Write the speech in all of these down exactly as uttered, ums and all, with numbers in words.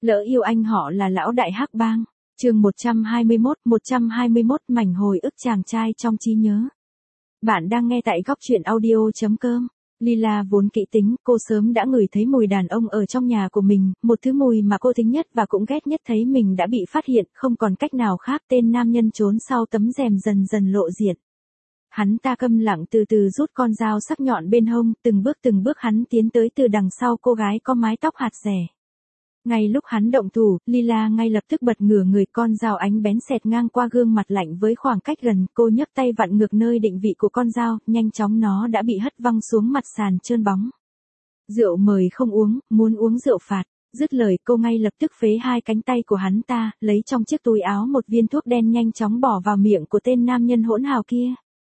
Lỡ yêu anh họ là lão đại hắc bang. Chương một trăm hai mươi mốt, một trăm hai mươi mốt mảnh hồi ức chàng trai trong trí nhớ. Bạn đang nghe tại góc truyện audio chấm com. Lila vốn kỹ tính, cô sớm đã ngửi thấy mùi đàn ông ở trong nhà của mình, một thứ mùi mà cô thích nhất và cũng ghét nhất. Thấy mình đã bị phát hiện, không còn cách nào khác, tên nam nhân trốn sau tấm rèm dần dần lộ diện. Hắn ta câm lặng từ từ rút con dao sắc nhọn bên hông, từng bước từng bước hắn tiến tới từ đằng sau cô gái có mái tóc hạt rẻ. Ngay lúc hắn động thủ, Lila ngay lập tức bật ngửa người, con dao ánh bén xẹt ngang qua gương mặt lạnh với khoảng cách gần, cô nhấc tay vặn ngược nơi định vị của con dao, nhanh chóng nó đã bị hất văng xuống mặt sàn trơn bóng. Rượu mời không uống, muốn uống rượu phạt. Dứt lời cô ngay lập tức phế hai cánh tay của hắn ta, lấy trong chiếc túi áo một viên thuốc đen nhanh chóng bỏ vào miệng của tên nam nhân hỗn hào kia.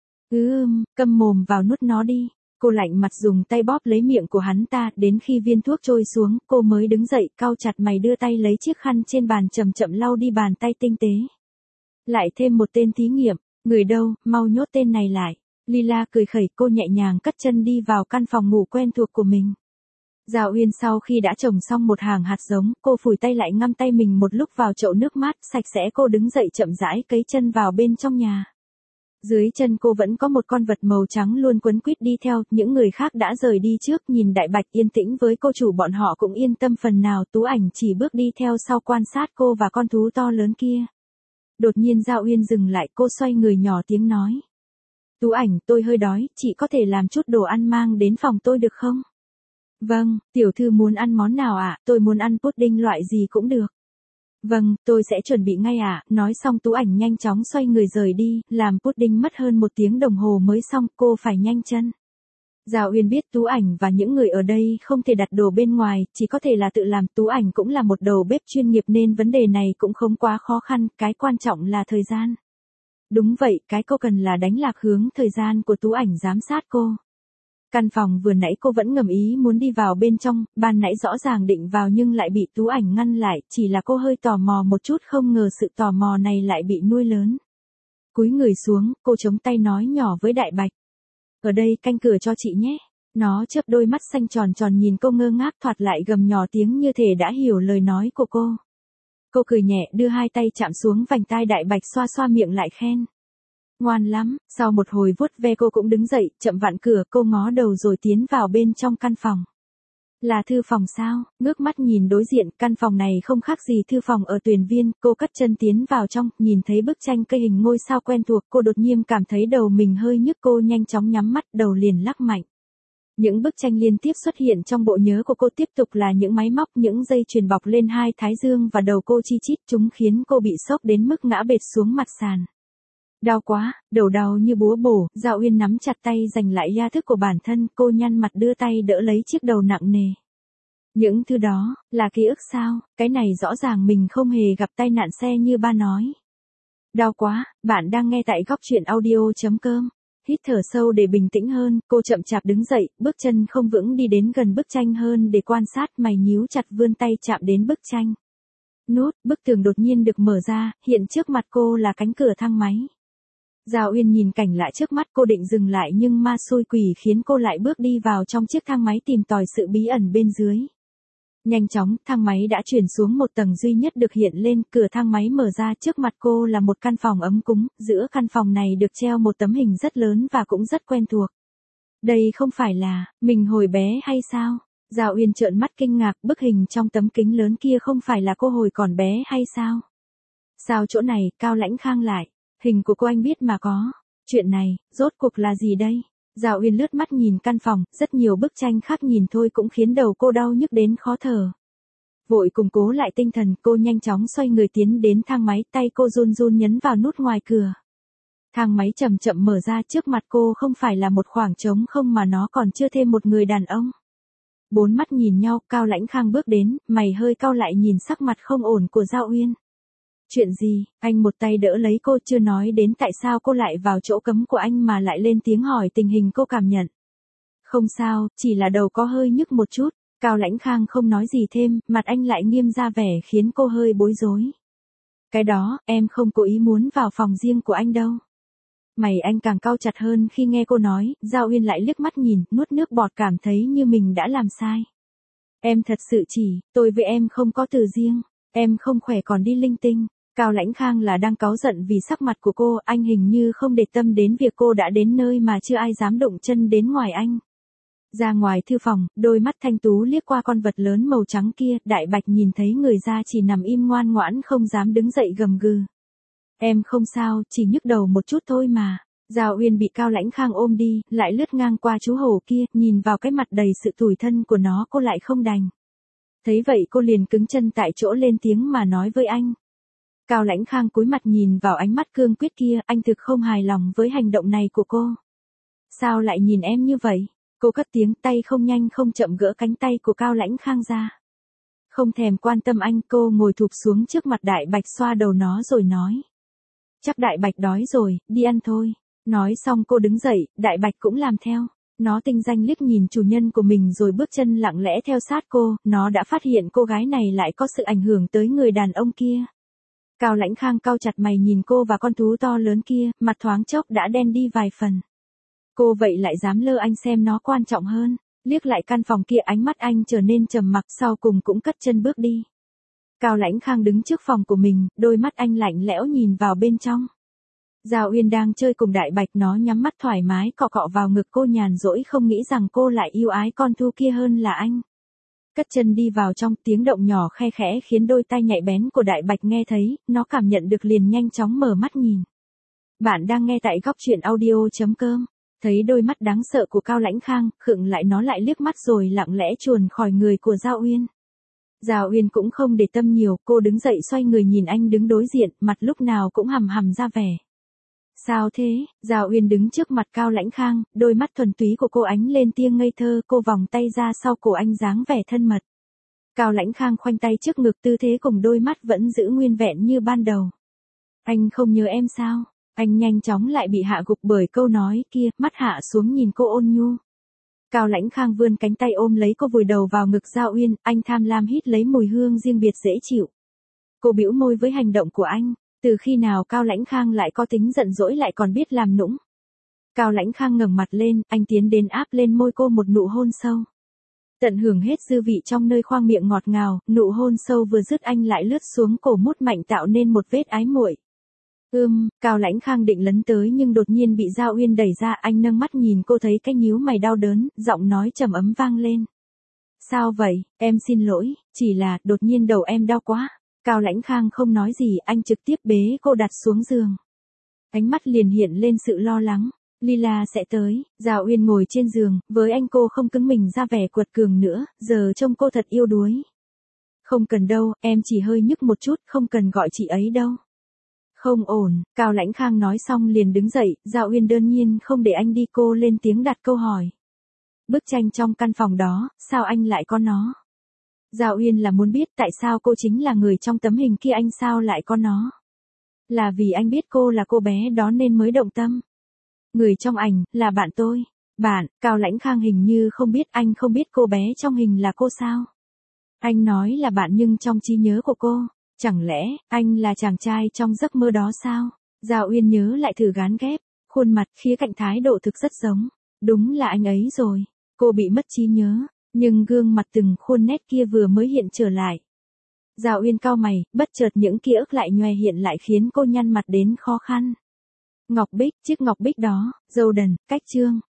Ưm, câm mồm vào nuốt nó đi. Cô lạnh mặt dùng tay bóp lấy miệng của hắn ta, đến khi viên thuốc trôi xuống, cô mới đứng dậy, cau chặt mày đưa tay lấy chiếc khăn trên bàn chậm chậm lau đi bàn tay tinh tế. Lại thêm một tên thí nghiệm, người đâu, mau nhốt tên này lại. Lila cười khẩy, cô nhẹ nhàng cất chân đi vào căn phòng ngủ quen thuộc của mình. Giao Uyên sau khi đã trồng xong một hàng hạt giống, cô phủi tay lại ngâm tay mình một lúc vào chậu nước mát, sạch sẽ cô đứng dậy chậm rãi cấy chân vào bên trong nhà. Dưới chân cô vẫn có một con vật màu trắng luôn quấn quýt đi theo, những người khác đã rời đi trước, nhìn Đại Bạch yên tĩnh với cô chủ bọn họ cũng yên tâm phần nào. Tú Ảnh chỉ bước đi theo sau quan sát cô và con thú to lớn kia. Đột nhiên Giao Uyên dừng lại, cô xoay người nhỏ tiếng nói. Tú Ảnh, tôi hơi đói, chị có thể làm chút đồ ăn mang đến phòng tôi được không? Vâng, tiểu thư muốn ăn món nào ạ? À? Tôi muốn ăn pudding loại gì cũng được. Vâng, tôi sẽ chuẩn bị ngay ạ. À. Nói xong Tú Ảnh nhanh chóng xoay người rời đi, làm pudding mất hơn một tiếng đồng hồ mới xong, cô phải nhanh chân. Giao Uyên biết Tú Ảnh và những người ở đây không thể đặt đồ bên ngoài, chỉ có thể là tự làm. Tú Ảnh cũng là một đầu bếp chuyên nghiệp nên vấn đề này cũng không quá khó khăn, cái quan trọng là thời gian. Đúng vậy, cái cô cần là đánh lạc hướng thời gian của Tú Ảnh giám sát cô. Căn phòng vừa nãy cô vẫn ngầm ý muốn đi vào bên trong, ban nãy rõ ràng định vào nhưng lại bị Tú Ảnh ngăn lại, chỉ là cô hơi tò mò một chút, không ngờ sự tò mò này lại bị nuôi lớn. Cúi người xuống, cô chống tay nói nhỏ với Đại Bạch. Ở đây canh cửa cho chị nhé. Nó chớp đôi mắt xanh tròn tròn nhìn cô ngơ ngác, thoạt lại gầm nhỏ tiếng như thể đã hiểu lời nói của cô. Cô cười nhẹ đưa hai tay chạm xuống vành tai Đại Bạch, xoa xoa miệng lại khen. Ngoan lắm. Sau một hồi vuốt ve cô cũng đứng dậy, chậm vặn cửa, cô ngó đầu rồi tiến vào bên trong căn phòng. Là thư phòng sao? Ngước mắt nhìn đối diện, căn phòng này không khác gì thư phòng ở Tuyền Viên. Cô cất chân tiến vào trong, nhìn thấy bức tranh cây hình ngôi sao quen thuộc, cô đột nhiên cảm thấy đầu mình hơi nhức, cô nhanh chóng nhắm mắt, đầu liền lắc mạnh. Những bức tranh liên tiếp xuất hiện trong bộ nhớ của cô, tiếp tục là những máy móc, những dây chuyền bọc lên hai thái dương và đầu cô chi chít, chúng khiến cô bị sốc đến mức ngã bệt xuống mặt sàn. Đau quá, đầu đau như búa bổ. Giao Uyên nắm chặt tay giành lại gia thức của bản thân, cô nhăn mặt đưa tay đỡ lấy chiếc đầu nặng nề. Những thứ đó, là ký ức sao? Cái này rõ ràng mình không hề gặp tai nạn xe như ba nói. Đau quá. Bạn đang nghe tại góc truyện audio chấm com. Hít thở sâu để bình tĩnh hơn, cô chậm chạp đứng dậy, bước chân không vững đi đến gần bức tranh hơn để quan sát, mày nhíu chặt vươn tay chạm đến bức tranh. Nút, bức tường đột nhiên được mở ra, hiện trước mặt cô là cánh cửa thang máy. Giao Uyên nhìn cảnh lạ trước mắt, cô định dừng lại nhưng ma xui quỷ khiến cô lại bước đi vào trong chiếc thang máy tìm tòi sự bí ẩn bên dưới. Nhanh chóng, thang máy đã chuyển xuống một tầng duy nhất được hiện lên, cửa thang máy mở ra, trước mặt cô là một căn phòng ấm cúng, giữa căn phòng này được treo một tấm hình rất lớn và cũng rất quen thuộc. Đây không phải là mình hồi bé hay sao? Giao Uyên trợn mắt kinh ngạc, bức hình trong tấm kính lớn kia không phải là cô hồi còn bé hay sao? Sao chỗ này, Cao Lãnh Khang lại? Hình của cô anh biết mà có. Chuyện này, rốt cuộc là gì đây? Giao Uyên lướt mắt nhìn căn phòng, rất nhiều bức tranh khác nhìn thôi cũng khiến đầu cô đau nhức đến khó thở. Vội củng cố lại tinh thần, cô nhanh chóng xoay người tiến đến thang máy, tay cô run run nhấn vào nút ngoài cửa. Thang máy chậm chậm mở ra, trước mặt cô không phải là một khoảng trống không mà nó còn chưa thêm một người đàn ông. Bốn mắt nhìn nhau, Cao Lãnh Khang bước đến, mày hơi cau lại nhìn sắc mặt không ổn của Giao Uyên. Chuyện gì? Anh một tay đỡ lấy cô, chưa nói đến tại sao cô lại vào chỗ cấm của anh mà lại lên tiếng hỏi tình hình cô cảm nhận. Không sao, chỉ là đầu có hơi nhức một chút. Cao Lãnh Khang không nói gì thêm, mặt anh lại nghiêm ra vẻ khiến cô hơi bối rối. Cái đó, em không cố ý muốn vào phòng riêng của anh đâu. Mày anh càng cau chặt hơn khi nghe cô nói, Giao Uyên lại liếc mắt nhìn, nuốt nước bọt cảm thấy như mình đã làm sai. Em thật sự chỉ, tôi với em không có từ riêng. Em không khỏe còn đi linh tinh. Cao Lãnh Khang là đang cáu giận vì sắc mặt của cô, anh hình như không để tâm đến việc cô đã đến nơi mà chưa ai dám động chân đến ngoài anh. Ra ngoài thư phòng, đôi mắt thanh tú liếc qua con vật lớn màu trắng kia, Đại Bạch nhìn thấy người ra chỉ nằm im ngoan ngoãn không dám đứng dậy gầm gừ. Em không sao, chỉ nhức đầu một chút thôi mà. Giao Uyên bị Cao Lãnh Khang ôm đi, lại lướt ngang qua chú hổ kia, nhìn vào cái mặt đầy sự tủi thân của nó cô lại không đành. Thấy vậy cô liền cứng chân tại chỗ lên tiếng mà nói với anh. Cao Lãnh Khang cúi mặt nhìn vào ánh mắt cương quyết kia, anh thực không hài lòng với hành động này của cô. Sao lại nhìn em như vậy? Cô cất tiếng, tay không nhanh không chậm gỡ cánh tay của Cao Lãnh Khang ra. Không thèm quan tâm anh, cô ngồi thụp xuống trước mặt Đại Bạch xoa đầu nó rồi nói. Chắc Đại Bạch đói rồi, đi ăn thôi. Nói xong cô đứng dậy, Đại Bạch cũng làm theo. Nó tinh danh liếc nhìn chủ nhân của mình rồi bước chân lặng lẽ theo sát cô, nó đã phát hiện cô gái này lại có sự ảnh hưởng tới người đàn ông kia. Cao Lãnh Khang cau chặt mày nhìn cô và con thú to lớn kia, mặt thoáng chốc đã đen đi vài phần. Cô vậy lại dám lơ anh xem nó quan trọng hơn, liếc lại căn phòng kia ánh mắt anh trở nên trầm mặc sau cùng cũng cất chân bước đi. Cao Lãnh Khang đứng trước phòng của mình, đôi mắt anh lạnh lẽo nhìn vào bên trong. Giao Uyên đang chơi cùng Đại Bạch, nó nhắm mắt thoải mái cọ cọ vào ngực cô nhàn rỗi không nghĩ rằng cô lại yêu ái con thú kia hơn là anh. Cất chân đi vào trong, tiếng động nhỏ khe khẽ khiến đôi tai nhạy bén của Đại Bạch nghe thấy, nó cảm nhận được liền nhanh chóng mở mắt nhìn. Bạn đang nghe tại góc truyện audio chấm com. Thấy đôi mắt đáng sợ của Cao Lãnh Khang, khựng lại nó lại liếc mắt rồi lặng lẽ chuồn khỏi người của Giao Uyên. Giao Uyên cũng không để tâm nhiều, cô đứng dậy xoay người nhìn anh đứng đối diện, mặt lúc nào cũng hầm hầm ra vẻ. Sao thế? Giao Uyên đứng trước mặt Cao Lãnh Khang, đôi mắt thuần túy của cô ánh lên tia ngây thơ, cô vòng tay ra sau cổ anh dáng vẻ thân mật. Cao Lãnh Khang khoanh tay trước ngực, tư thế cùng đôi mắt vẫn giữ nguyên vẹn như ban đầu. Anh không nhớ em sao? Anh nhanh chóng lại bị hạ gục bởi câu nói kia, mắt hạ xuống nhìn cô ôn nhu. Cao Lãnh Khang vươn cánh tay ôm lấy cô vùi đầu vào ngực Giao Uyên, anh tham lam hít lấy mùi hương riêng biệt dễ chịu. Cô bĩu môi với hành động của anh, từ khi nào Cao Lãnh Khang lại có tính giận dỗi lại còn biết làm nũng. Cao Lãnh Khang ngẩng mặt lên, anh tiến đến áp lên môi cô một nụ hôn sâu. Tận hưởng hết dư vị trong nơi khoang miệng ngọt ngào, nụ hôn sâu vừa dứt anh lại lướt xuống cổ mút mạnh tạo nên một vết ái muội. Ưm, Cao Lãnh Khang định lấn tới nhưng đột nhiên bị Giao Uyên đẩy ra, anh nâng mắt nhìn cô thấy cái nhíu mày đau đớn, giọng nói trầm ấm vang lên. Sao vậy, em xin lỗi, chỉ là đột nhiên đầu em đau quá. Cao Lãnh Khang không nói gì, anh trực tiếp bế cô đặt xuống giường. Ánh mắt liền hiện lên sự lo lắng. Lila sẽ tới. Giao Uyên ngồi trên giường, với anh cô không cứng mình ra vẻ quật cường nữa, giờ trông cô thật yêu đuối. Không cần đâu, em chỉ hơi nhức một chút, không cần gọi chị ấy đâu. Không ổn, Cao Lãnh Khang nói xong liền đứng dậy, Giao Uyên đơn nhiên không để anh đi, cô lên tiếng đặt câu hỏi. Bức tranh trong căn phòng đó, sao anh lại có nó? Giao Uyên là muốn biết tại sao cô chính là người trong tấm hình kia, anh sao lại có nó? Là vì anh biết cô là cô bé đó nên mới động tâm. Người trong ảnh, là bạn tôi. Bạn, Cao Lãnh Khang hình như không biết, anh không biết cô bé trong hình là cô sao? Anh nói là bạn nhưng trong trí nhớ của cô, chẳng lẽ, anh là chàng trai trong giấc mơ đó sao? Giao Uyên nhớ lại thử gán ghép, khuôn mặt, khía cạnh thái độ thực rất giống. Đúng là anh ấy rồi. Cô bị mất trí nhớ, nhưng gương mặt từng khuôn nét kia vừa mới hiện trở lại. Giao Uyên cau mày, bất chợt những ký ức lại nhòe hiện lại khiến cô nhăn mặt đến khó khăn. Ngọc Bích, chiếc ngọc bích đó, Golden, cách chương.